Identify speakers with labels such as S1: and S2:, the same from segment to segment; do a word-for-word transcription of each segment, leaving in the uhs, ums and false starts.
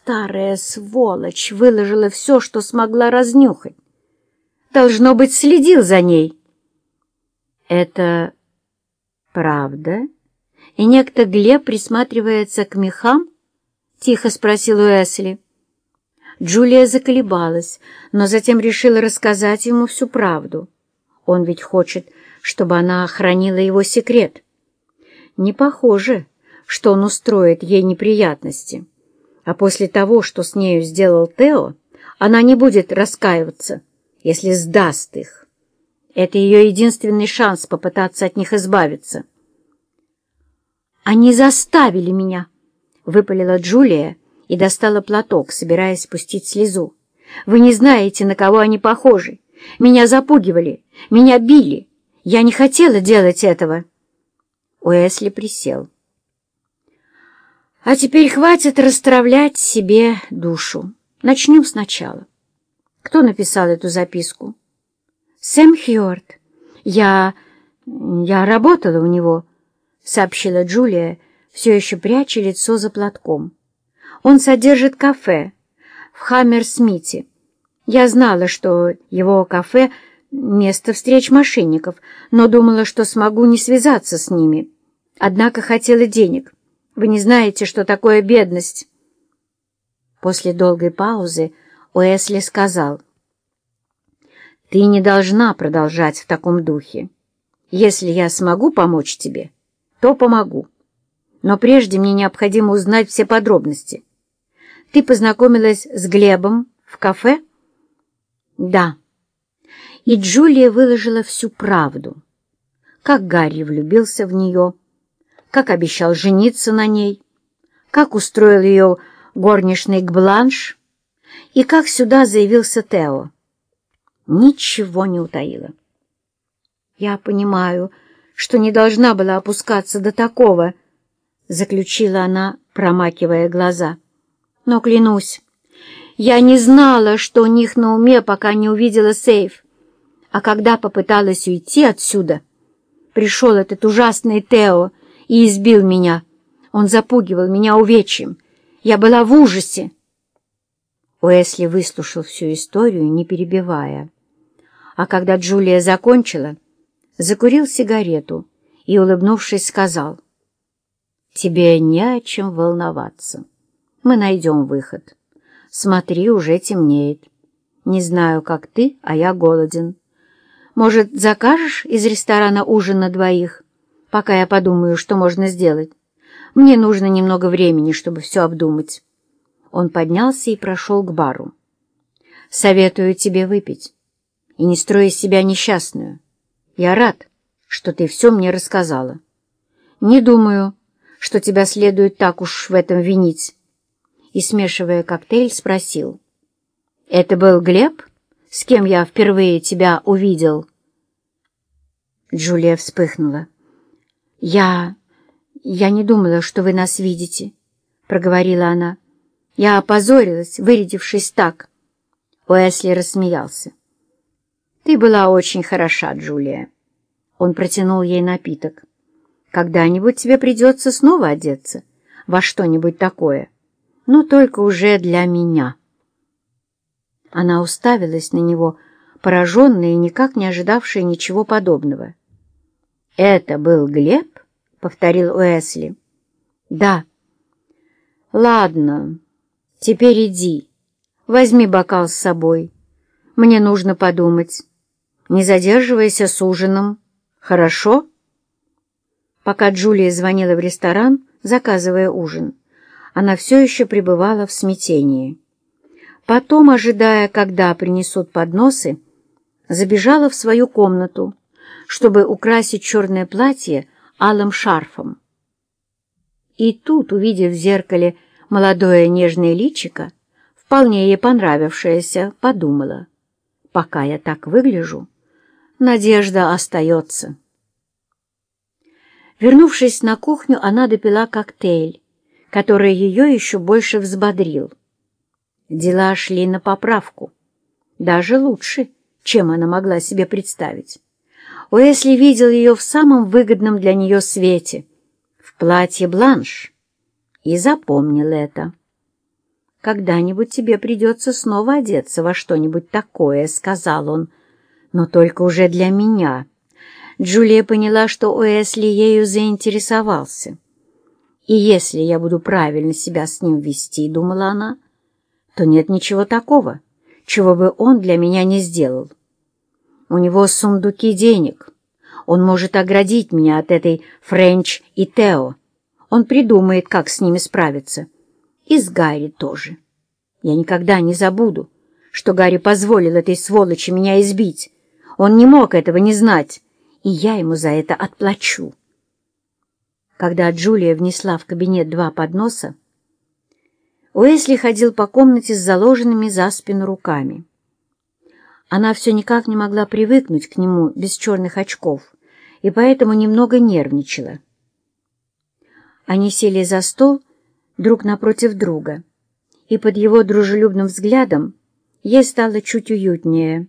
S1: Старая сволочь выложила все, что смогла разнюхать. Должно быть, следил за ней. Это правда? И некто Глеб присматривается к мехам? Тихо спросил Уэсли. Джулия заколебалась, но затем решила рассказать ему всю правду. Он ведь хочет, чтобы она хранила его секрет. Не похоже, что он устроит ей неприятности. А после того, что с нею сделал Тео, она не будет раскаиваться, если сдаст их. Это ее единственный шанс попытаться от них избавиться. «Они заставили меня!» — выпалила Джулия и достала платок, собираясь спустить слезу. «Вы не знаете, на кого они похожи. Меня запугивали, меня били. Я не хотела делать этого». Уэсли присел. «А теперь хватит расстравлять себе душу. Начнем сначала. Кто написал эту записку?» «Сэм Хьюарт. Я... я работала у него», — сообщила Джулия, все еще пряча лицо за платком. «Он содержит кафе в Хаммерсмите. Я знала, что его кафе — место встреч мошенников, но думала, что смогу не связаться с ними. Однако хотела денег. Вы не знаете, что такое бедность». После долгой паузы Уэсли сказал: «Ты не должна продолжать в таком духе. Если я смогу помочь тебе, то помогу. Но прежде мне необходимо узнать все подробности. Ты познакомилась с Глебом в кафе?» «Да». И Джулия выложила всю правду. Как Гарри влюбился в нее, как обещал жениться на ней, как устроил ее горничной к Бланш и как сюда заявился Тео. Ничего не утаила. «Я понимаю, что не должна была опускаться до такого», — заключила она, промакивая глаза. «Но клянусь, я не знала, что у них на уме, пока не увидела сейф. А когда попыталась уйти отсюда, пришел этот ужасный Тео и избил меня. Он запугивал меня увечьем. Я была в ужасе». Уэсли выслушал всю историю, не перебивая. А когда Джулия закончила, закурил сигарету и, улыбнувшись, сказал: «Тебе не о чем волноваться. Мы найдем выход. Смотри, уже темнеет. Не знаю, как ты, а я голоден. Может, закажешь из ресторана ужин на двоих, пока я подумаю, что можно сделать? Мне нужно немного времени, чтобы все обдумать». Он поднялся и прошел к бару. «Советую тебе выпить и не строй из себя несчастную. Я рад, что ты все мне рассказала. Не думаю, что тебя следует так уж в этом винить». И, смешивая коктейль, спросил: «Это был Глеб, с кем я впервые тебя увидел?» Джулия вспыхнула. «Я... я не думала, что вы нас видите», — проговорила она. «Я опозорилась, вырядившись так». Уэсли рассмеялся. «Ты была очень хороша, Джулия». Он протянул ей напиток. «Когда-нибудь тебе придется снова одеться во что-нибудь такое, но только уже для меня». Она уставилась на него, пораженная и никак не ожидавшая ничего подобного. «Это был Глеб?» — повторил Уэсли. «Да». «Ладно, теперь иди, возьми бокал с собой. Мне нужно подумать. Не задерживайся с ужином, хорошо?» Пока Джулия звонила в ресторан, заказывая ужин, она все еще пребывала в смятении. Потом, ожидая, когда принесут подносы, забежала в свою комнату, чтобы украсить черное платье алым шарфом. И тут, увидев в зеркале молодое нежное личико, вполне ей понравившееся, подумала: пока я так выгляжу, надежда остается. Вернувшись на кухню, она допила коктейль, который ее еще больше взбодрил. Дела шли на поправку, даже лучше, чем она могла себе представить. Уэсли видел ее в самом выгодном для нее свете, в платье Бланш, и запомнил это. когда-нибудь тебе придется снова одеться во что-нибудь такое», — сказал он. «Но только уже для меня». Джулия поняла, что Уэсли ею заинтересовался. «И если я буду правильно себя с ним вести, — думала она, — то нет ничего такого, чего бы он для меня не сделал. У него сундуки денег. Он может оградить меня от этой Френч и Тео. Он придумает, как с ними справиться. И с Гарри тоже. Я никогда не забуду, что Гарри позволил этой сволочи меня избить. Он не мог этого не знать, и я ему за это отплачу». Когда Джулия внесла в кабинет два подноса, Уэсли ходил по комнате с заложенными за спину руками. Она все никак не могла привыкнуть к нему без черных очков, и поэтому немного нервничала. Они сели за стол друг напротив друга, и под его дружелюбным взглядом ей стало чуть уютнее.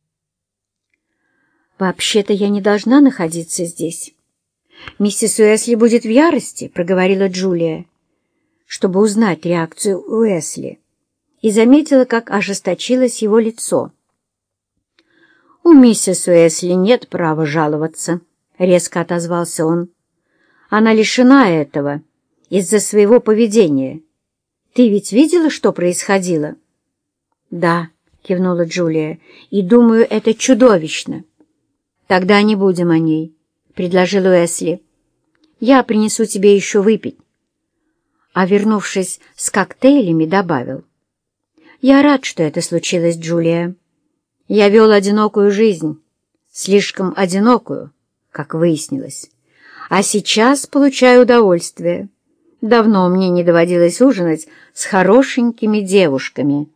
S1: «Вообще-то я не должна находиться здесь. Миссис Уэсли будет в ярости», — проговорила Джулия, чтобы узнать реакцию Уэсли, и заметила, как ожесточилось его лицо. «У миссис Уэсли нет права жаловаться», — резко отозвался он. «Она лишена этого из-за своего поведения. Ты ведь видела, что происходило?» «Да», — кивнула Джулия, — «и думаю, это чудовищно». «Тогда не будем о ней», — предложил Уэсли. «Я принесу тебе еще выпить». А, вернувшись с коктейлями, добавил: «Я рад, что это случилось, Джулия. Я вел одинокую жизнь, слишком одинокую, как выяснилось. А сейчас получаю удовольствие. Давно мне не доводилось ужинать с хорошенькими девушками».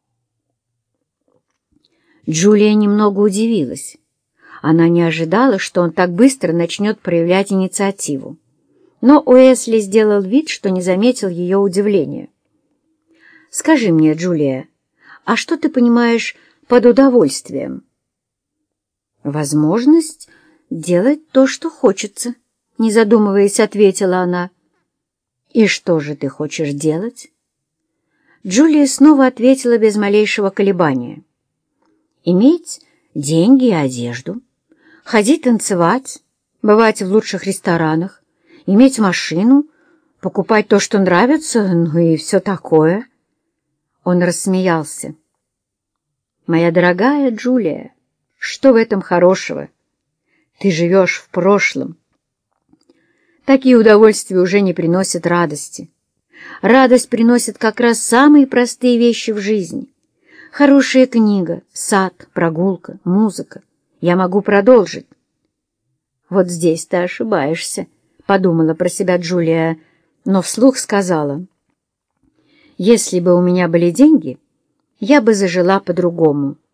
S1: Джулия немного удивилась. Она не ожидала, что он так быстро начнет проявлять инициативу. Но Уэсли сделал вид, что не заметил ее удивления. «Скажи мне, Джулия, а что ты понимаешь под удовольствием?» «Возможность делать то, что хочется», — не задумываясь, ответила она. «И что же ты хочешь делать?» Джулия снова ответила без малейшего колебания. «Иметь деньги и одежду, ходить танцевать, бывать в лучших ресторанах, иметь машину, покупать то, что нравится, ну и все такое». Он рассмеялся. «Моя дорогая Джулия, что в этом хорошего? Ты живешь в прошлом. Такие удовольствия уже не приносят радости. Радость приносит как раз самые простые вещи в жизни. Хорошая книга, сад, прогулка, музыка. Я могу продолжить». «Вот здесь ты ошибаешься», — подумала про себя Джулия, но вслух сказала: «Если бы у меня были деньги, я бы зажила по-другому».